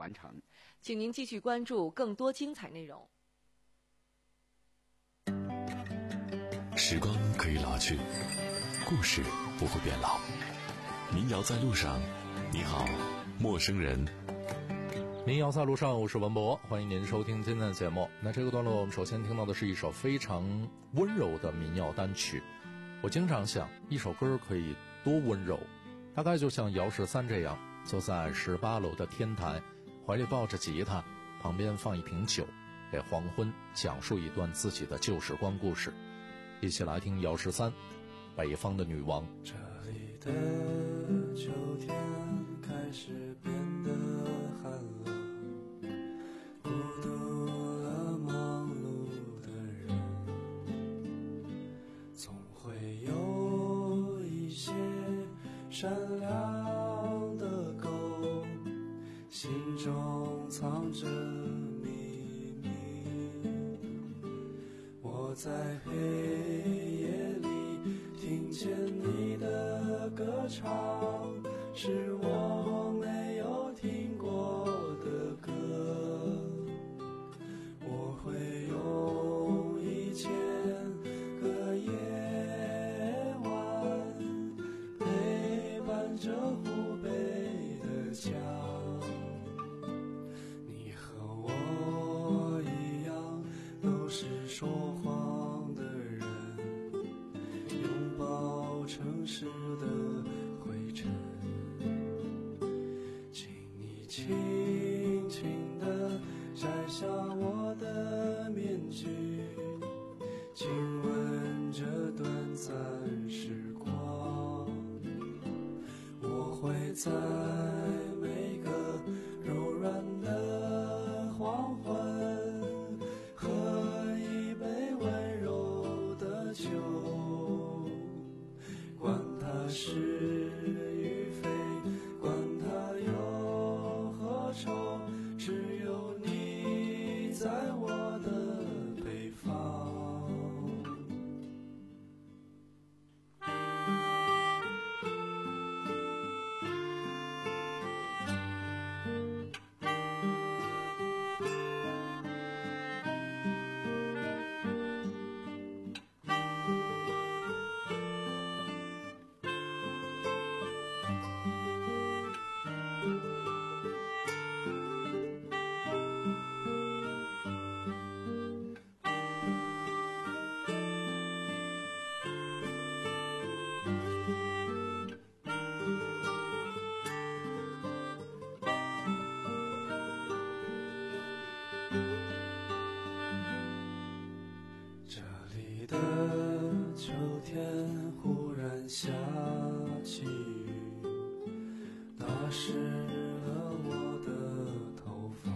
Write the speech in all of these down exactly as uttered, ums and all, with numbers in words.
完成。 请您继续关注更多精彩内容。 时光可以老去，故事不会变老。民谣在路上，你好，陌生人。 民谣在路上，我是文博，欢迎您收听今天的节目。那这个段落我们首先听到的是一首非常温柔的民谣单曲。我经常想，一首歌可以多温柔，大概就像姚十三这样，坐在十八楼的天台，怀里抱着吉他，旁边放一瓶酒，给黄昏讲述一段自己的旧时光故事。一起来听姚十三，北方的女王。 这里的秋天开始变得寒冷，孤独了忙碌的人，总会有一些善良的狗，心中藏着秘密。我在黑夜里听见你的歌唱，是我没有听过的歌。我会用一千个夜晚陪伴着湖北的家。你和我一样都是说谎的人，拥抱城市的灰尘。请你轻轻地摘下我的面具，亲吻这短暂时光。我会在每个柔软的黄昏喝一杯温柔的酒，管它是与非，管它有何愁，只有你在我的北方。这里的秋天忽然下起雨，打湿了我的头发。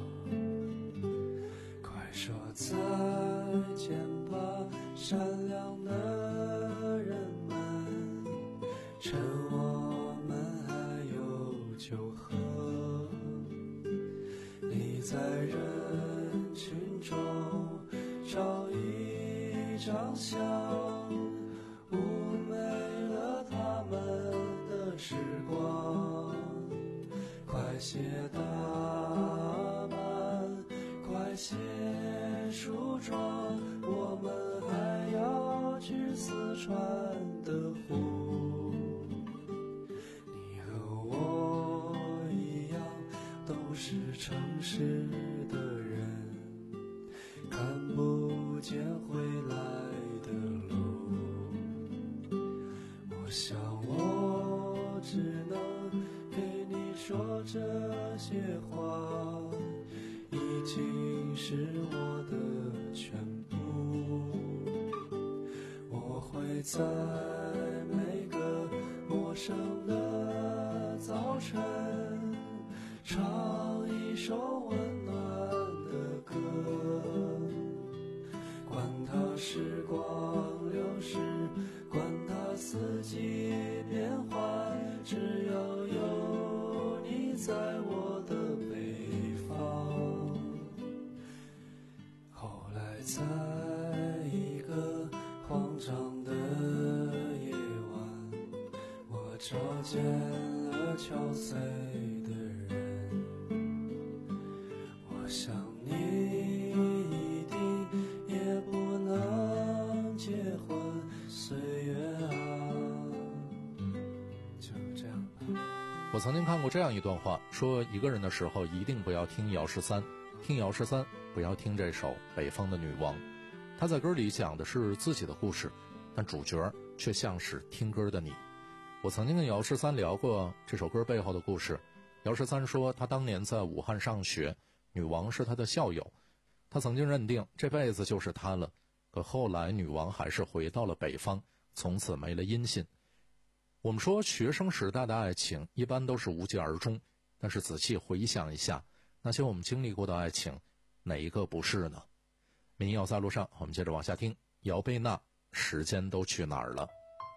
快说再见吧，善良的人们，趁我们还有酒喝。你在人群中照一张相，妩媚了他们的时光。快些打扮，快些梳妆，我们还要去四川的湖。你和我一样都是城市的人，看不见回来的路。我想我只能给你说这些话，已经是我的全部。我会在每个陌生的早晨唱一首温暖的歌，管它时光流逝，管它四季变换，只要有你在我的北方。后来在一个慌张的夜晚，我找见了憔悴的人， 我曾经看过这样一段话，说一个人的时候一定不要听姚十三，听姚十三不要听这首《北方的女王》。他在歌里讲的是自己的故事，但主角却像是听歌的你。我曾经跟姚十三聊过这首歌背后的故事。姚十三说，他当年在武汉上学，女王是他的校友，他曾经认定这辈子就是她了，可后来女王还是回到了北方，从此没了音信。我们说学生时代的爱情一般都是无疾而终，但是仔细回想一下，那些我们经历过的爱情，哪一个不是呢？民谣在路上，我们接着往下听。姚贝娜，时间都去哪儿了？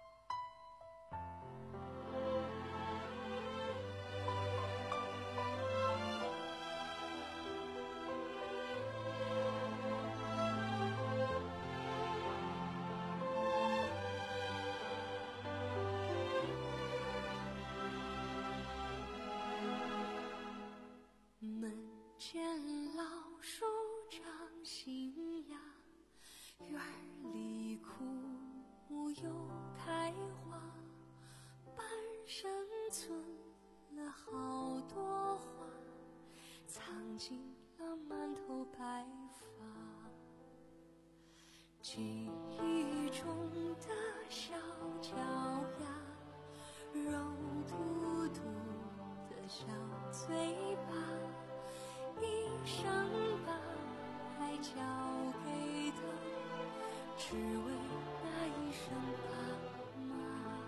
门前老树长新芽，院里枯木又开花，半生存了好多花，藏进了满头白发。记忆中的小脚丫，肉嘟嘟的小嘴巴，一生把爱交给他，只为那一声爸妈。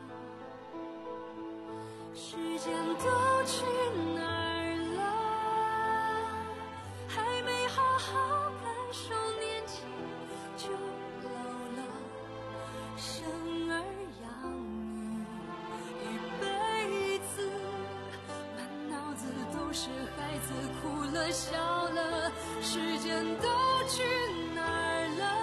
时间都去哪儿了？还没好好感受年轻就老了，生儿养女一辈子，满脑子都是孩子哭了笑了，时间都去哪儿了？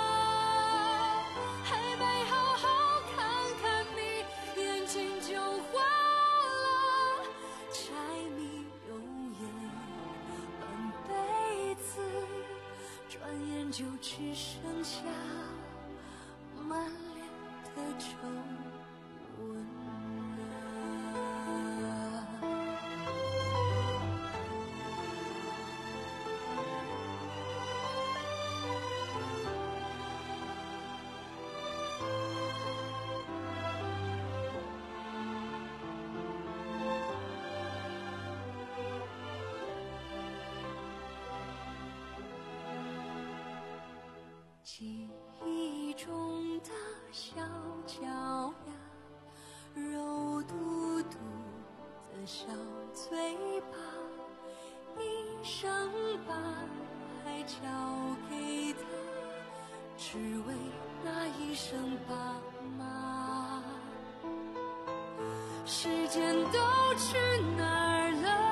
还没好好看看你，眼睛就花了，柴米油盐半辈子，转眼就只剩下满脸的皱纹了。记忆中的小脚丫，肉嘟嘟的小嘴巴，一生把爱交给他，只为那一声爸妈。时间都去哪儿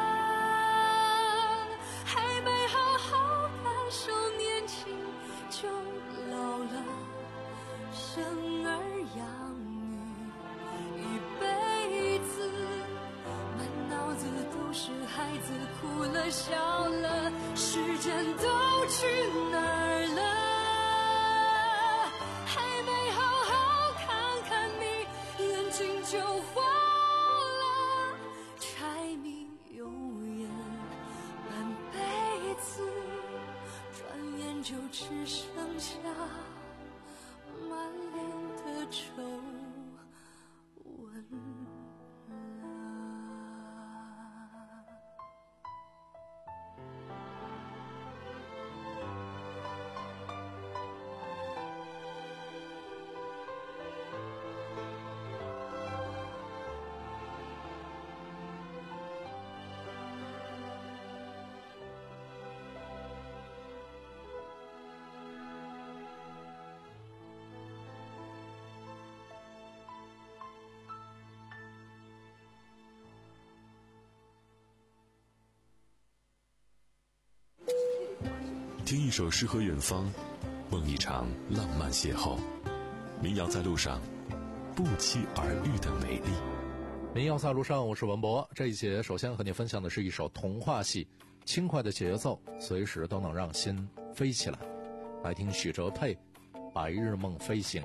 了？还没好好感受年轻就老了，生儿养女一辈子，满脑子都是孩子哭了笑了，时间都去哪儿了？还没好好看看你，眼睛就花了，柴米油盐半辈子，转眼就只剩下满脸的皱纹了。 听一首诗和远方，梦一场浪漫邂逅。民谣在路上，不期而遇的美丽。 民谣在路上，我是文博。这一节首先和你分享的是一首童话戏，轻快的节奏，随时都能让心飞起来。来听许哲佩《白日梦飞行》。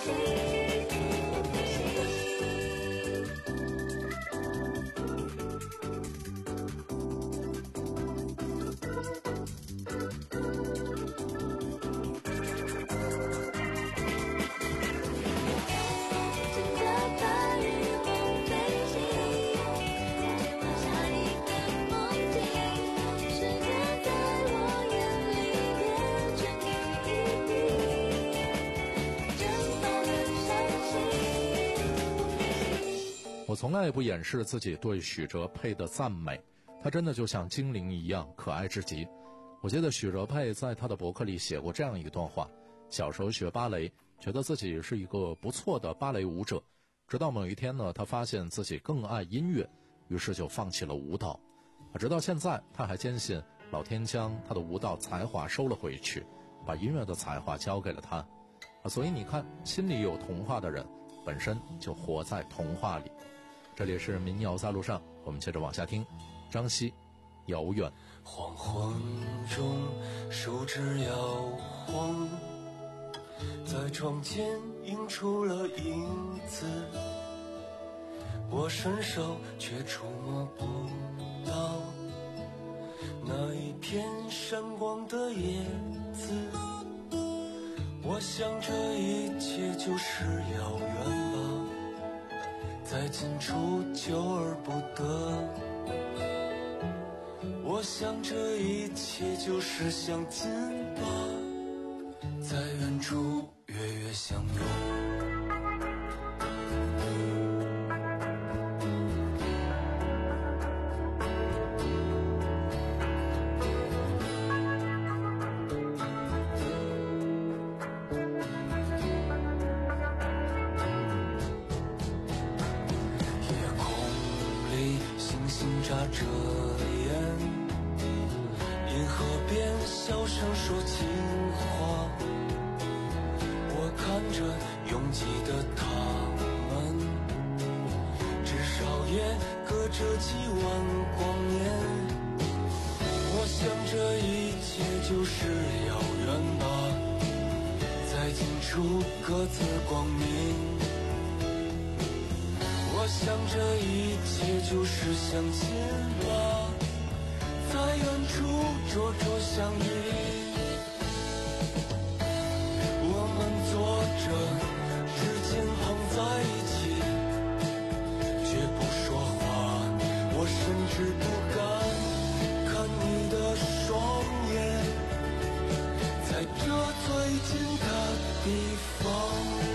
我从来也不掩饰自己对许哲佩的赞美，他真的就像精灵一样可爱至极。我记得许哲佩在他的博客里写过这样一段话：小时候学芭蕾，觉得自己是一个不错的芭蕾舞者，直到某一天呢，他发现自己更爱音乐，于是就放弃了舞蹈。直到现在，他还坚信老天将他的舞蹈才华收了回去，把音乐的才华交给了他。所以你看，心里有童话的人本身就活在童话里。这里是民谣在路上，我们接着往下听。张希，遥远。 黄昏中树枝摇晃，在窗前映出了影子，我伸手却触摸不到那一片闪光的叶子。我想这一切就是遥远吧，在近处久而不得。我想这一切就是相近吧，在远处跃跃相拥。眨着眼，银河边小声说情话，我看着拥挤的他们，至少也隔着几万光年。我想这一切就是遥远吧，在近处各自光明。我想这一切就是相亲吧，在远处灼灼相遇。我们坐着，指尖碰在一起，却不说话。我甚至不敢看你的双眼，在这最近的地方。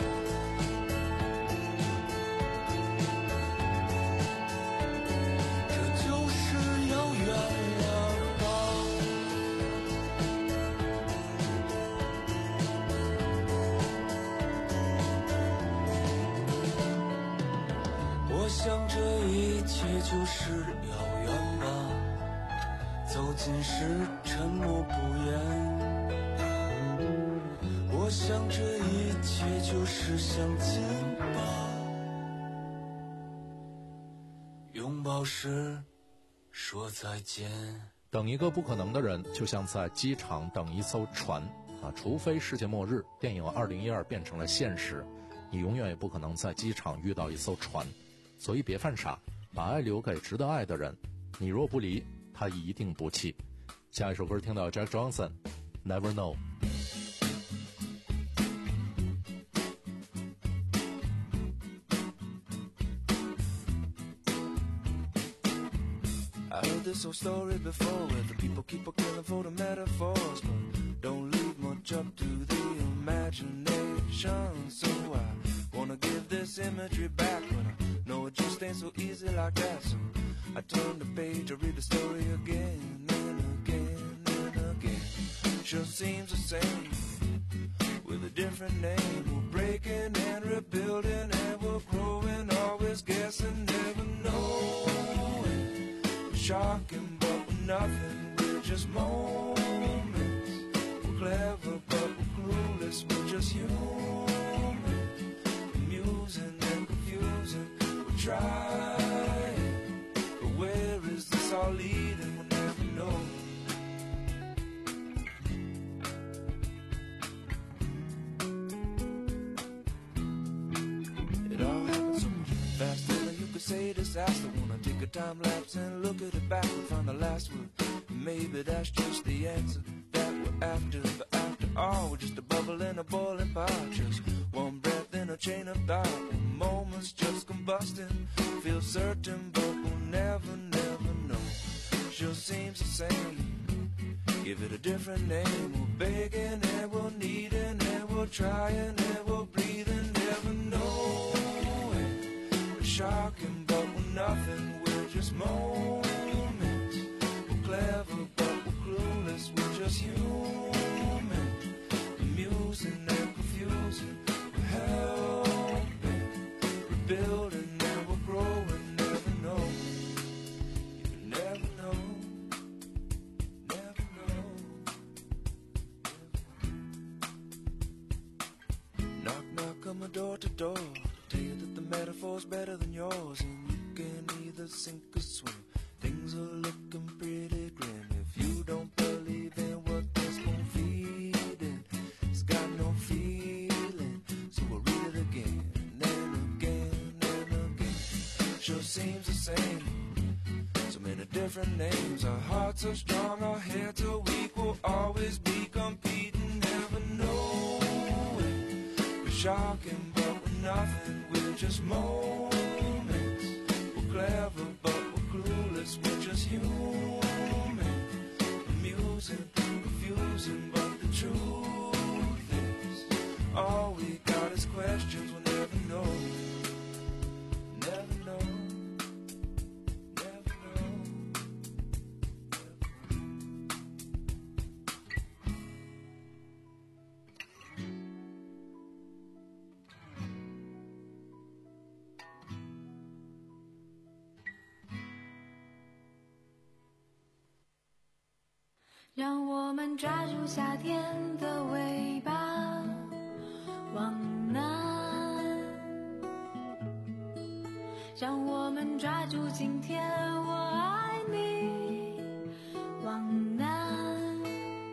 我想这一切就是遥远吧，走近时沉默不言。我想这一切就是相近吧，拥抱时说再见。 等一个不可能的人，就像在机场等一艘船啊，除非世界末日，电影二零一二变成了现实，你永远也不可能在机场遇到一艘船。所以别犯傻，把爱留给值得爱的人，你若不离，他一定不弃。下一首歌听到 Jack Johnson Never Know。 I heard this old story before, where the people keep a killing for the metaphors, but don't leave much up to the imagination. So I wanna give this imagery back, but I know it just ain't so easy like that. So I turn the page, I read the story again and again and again. Sure seems the same, with a different name. We're breaking and rebuilding, and we're growing, always guessing, never knowing. We're shocking, but we're nothing, we're just moments. We're clever, but we're clueless, we're just human. Amusing and confusing, we're trying, but where is this all leading? We'll never know. say disaster. Wanna take a time lapse and look at it back and find the last word. Maybe that's just the answer that we're after. But after all, we're just a bubble in a boiling pot. Just one breath in a chain of thought. One moment's just combusting. Feel certain, but we'll never, never know. Sure seems the same. Give it a different name. We're begging and we're needing and we're trying and we're breathing. Never knowing. We're shocking, but we're nothing. We're just moments. We're clever, but we're clueless. We're just human. Amusing and confusing. We're helping. We're building and we're growing. Never know. You never know. Never know. Knock, knock on my door to door. Tell you that the metaphor's better than yours. And you can either sink or swim. Things are looking pretty grim. If you don't believe in what this spoon feeding, it's got no feeling. So we'll read it again and again and again. Sure seems the same. So many different names. Our hearts are strong, our heads are weak. We'll always be competing, never knowing. We're shocking, but we're nothing. We're just moments. We're clever, but we're clueless. We're just human. Amusing, confusing, but the truth is, all we got is questions. We'll never know. Never know. Never know. 让我们抓住夏天的尾巴，往南。让我们抓住今天，我爱你，往南。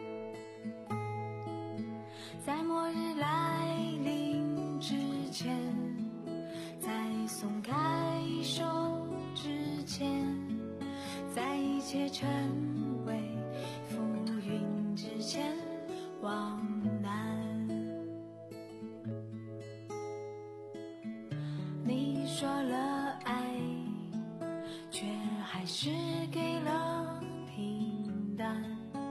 在末日来临之前，在松开手之前，在一切成为浮云之前，往南。你说了爱，却还是给了平淡。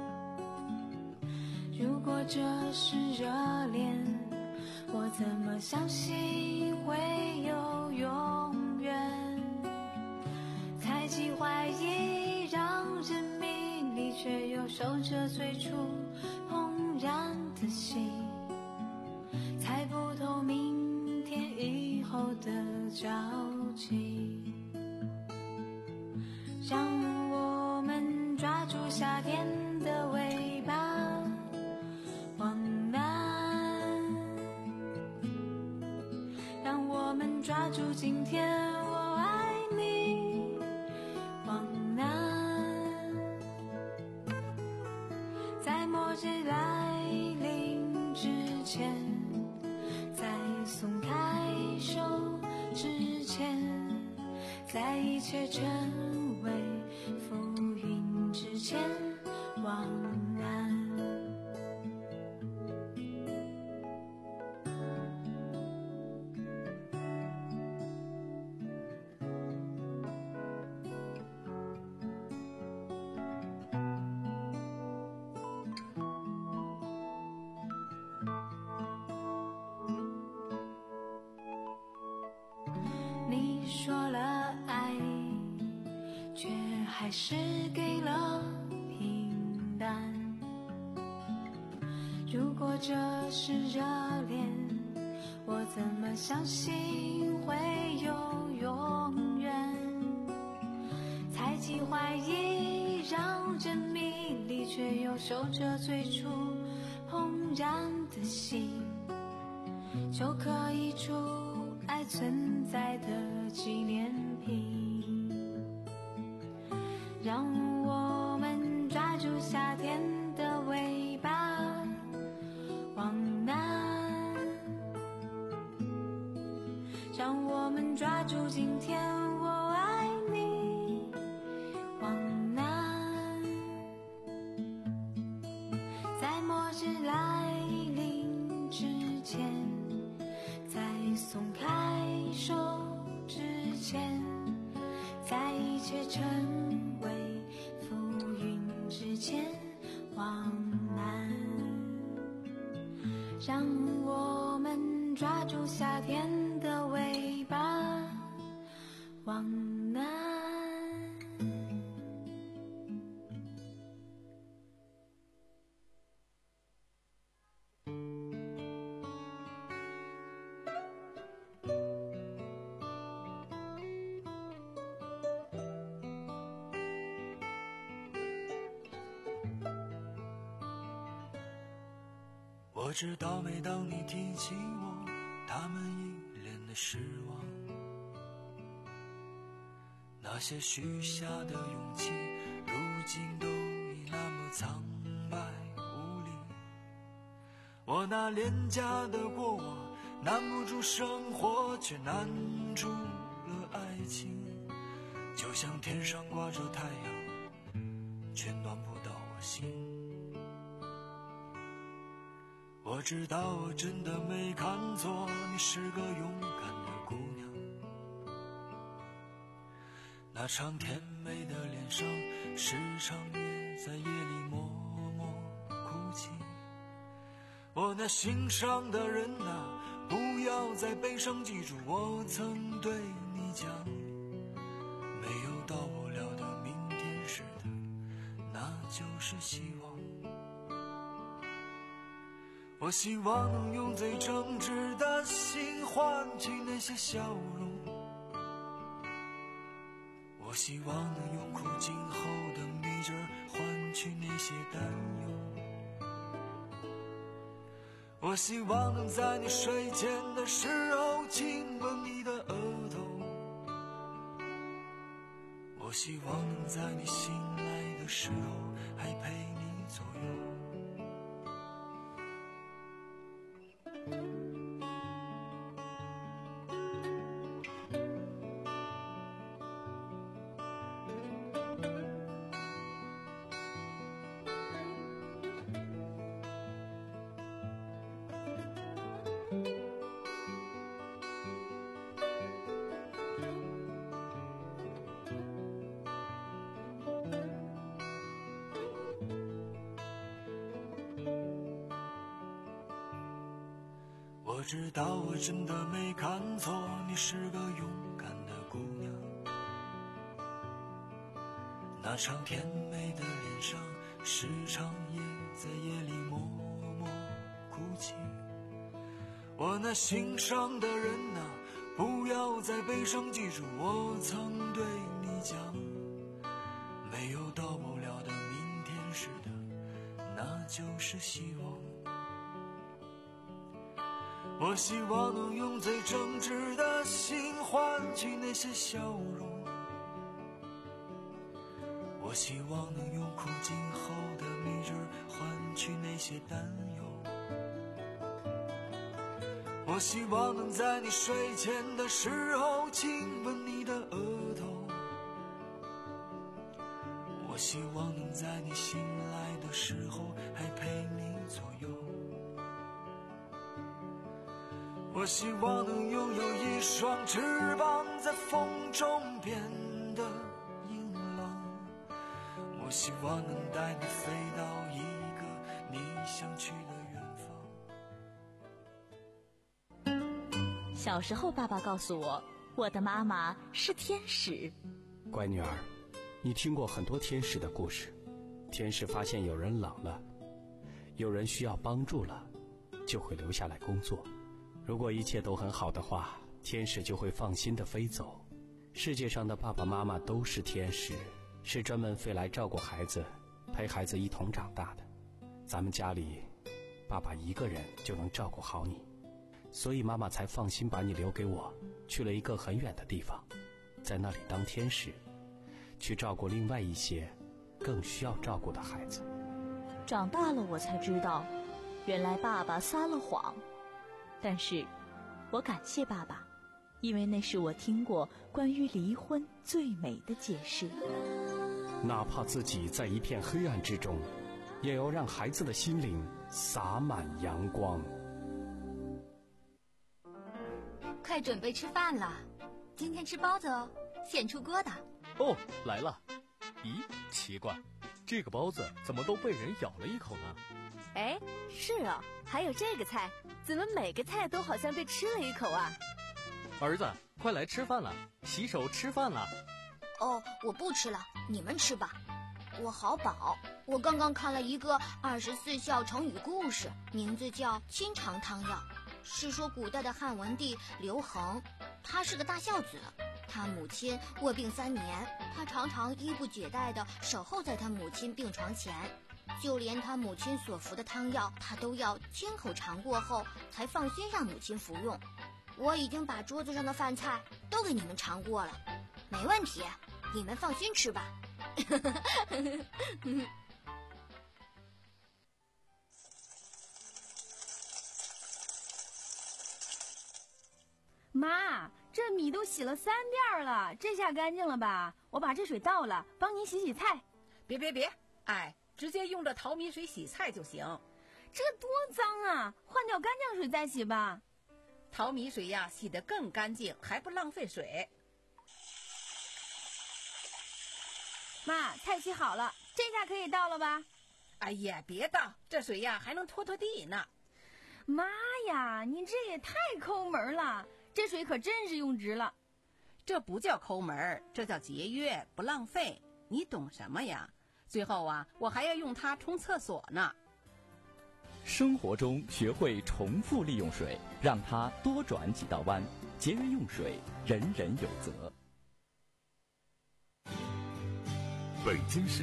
如果这是热恋，我怎么相信会有永远？猜忌怀疑让人迷离，却又守着最初怦然的心，猜不透明天以后的交集。让我们抓住夏天的尾巴，往南。让我们抓住今天，我爱你，往南。在末日来临之前，在松开手之前，在一切成为浮云之前，往南。你说了爱，却还是给了平淡。如果这是热恋，我怎么相信会有永远？猜忌怀疑让人迷离，却又守着最初怦然的心，就可以出爱存在的纪念品。让我们抓住夏天的尾巴，往南。让我们抓住今天，我手之前，在一切成为浮云之前往南，让我们抓住夏天的尾巴往南。 我知道每当你提起我，他们一脸的失望，那些许下的勇气如今都已那么苍白无力。我那廉价的过往难不住生活，却难住了爱情，就像天上挂着太阳，却暖不到我心。我知道我真的没看错，你是个勇敢的姑娘，那张甜美的脸上时常也在夜里默默哭泣。我那心上的人啊，不要再悲伤，记住我曾对你讲，没有到不了的明天似的，那就是希望。我希望能用最真挚的心换取那些笑容，我希望能用苦尽后的迷劲儿换取那些担忧，我希望能在你睡前的时候亲吻你的额头，我希望能在你醒来的时候还陪你左右。我知道我真的没看错，你是个勇敢的姑娘，那张甜美的脸上时常也在夜里默默哭泣。我那心上的人啊，不要再悲伤，记住我曾对你讲，没有到不了的明天似的，那就是希望。我希望能用最真挚的心换取那些笑容，我希望能用苦尽后的迷劲儿换取那些担忧，我希望能在你睡前的时候亲吻你的额头，我希望能在你醒来的时候还陪你左右，我希望能拥有一双翅膀，在风中变得硬朗，我希望能带你飞到一个你想去的远方。 小时候爸爸告诉我，我的妈妈是天使。 乖女儿，你听过很多天使的故事，天使发现有人冷了，有人需要帮助了，就会留下来工作。如果一切都很好的话，天使就会放心地飞走。世界上的爸爸妈妈都是天使，是专门飞来照顾孩子，陪孩子一同长大的。咱们家里，爸爸一个人就能照顾好你，所以妈妈才放心把你留给我，去了一个很远的地方，在那里当天使，去照顾另外一些更需要照顾的孩子。 长大了我才知道，原来爸爸撒了谎。但是我感谢爸爸，因为那是我听过关于离婚最美的解释。 哪怕自己在一片黑暗之中，也要让孩子的心灵洒满阳光。 快准备吃饭了。今天吃包子哦，现出锅的。 哦，来了。咦，奇怪，这个包子怎么都被人咬了一口呢？ 哎，是啊，还有这个菜，怎么每个菜都好像被吃了一口啊？ 儿子，快来吃饭了，洗手吃饭了。 哦，我不吃了，你们吃吧。我好饱，我刚刚看了一个二十四孝成语故事，名字叫《清肠汤药》，是说古代的汉文帝刘恒，他是个大孝子，他母亲卧病三年，他常常衣不解带地守候在他母亲病床前，就连他母亲所服的汤药，他都要亲口尝过后才放心让母亲服用。我已经把桌子上的饭菜都给你们尝过了，没问题，你们放心吃吧。 妈，这米都洗了三遍了，这下干净了吧？我把这水倒了，帮您洗洗菜。 别别别，哎，直接用这淘米水洗菜就行。 这多脏啊，换掉干净水再洗吧。 淘米水呀，洗得更干净，还不浪费水。 妈，菜洗好了，这下可以倒了吧？ 哎呀，别倒，这水呀还能拖拖地呢。 妈呀，你这也太抠门了，这水可真是用值了。 这不叫抠门，这叫节约，不浪费。你懂什么呀？最后啊，我还要用它冲厕所呢。 生活中学会重复利用水，让它多转几道弯，节约用水，人人有责。 北京市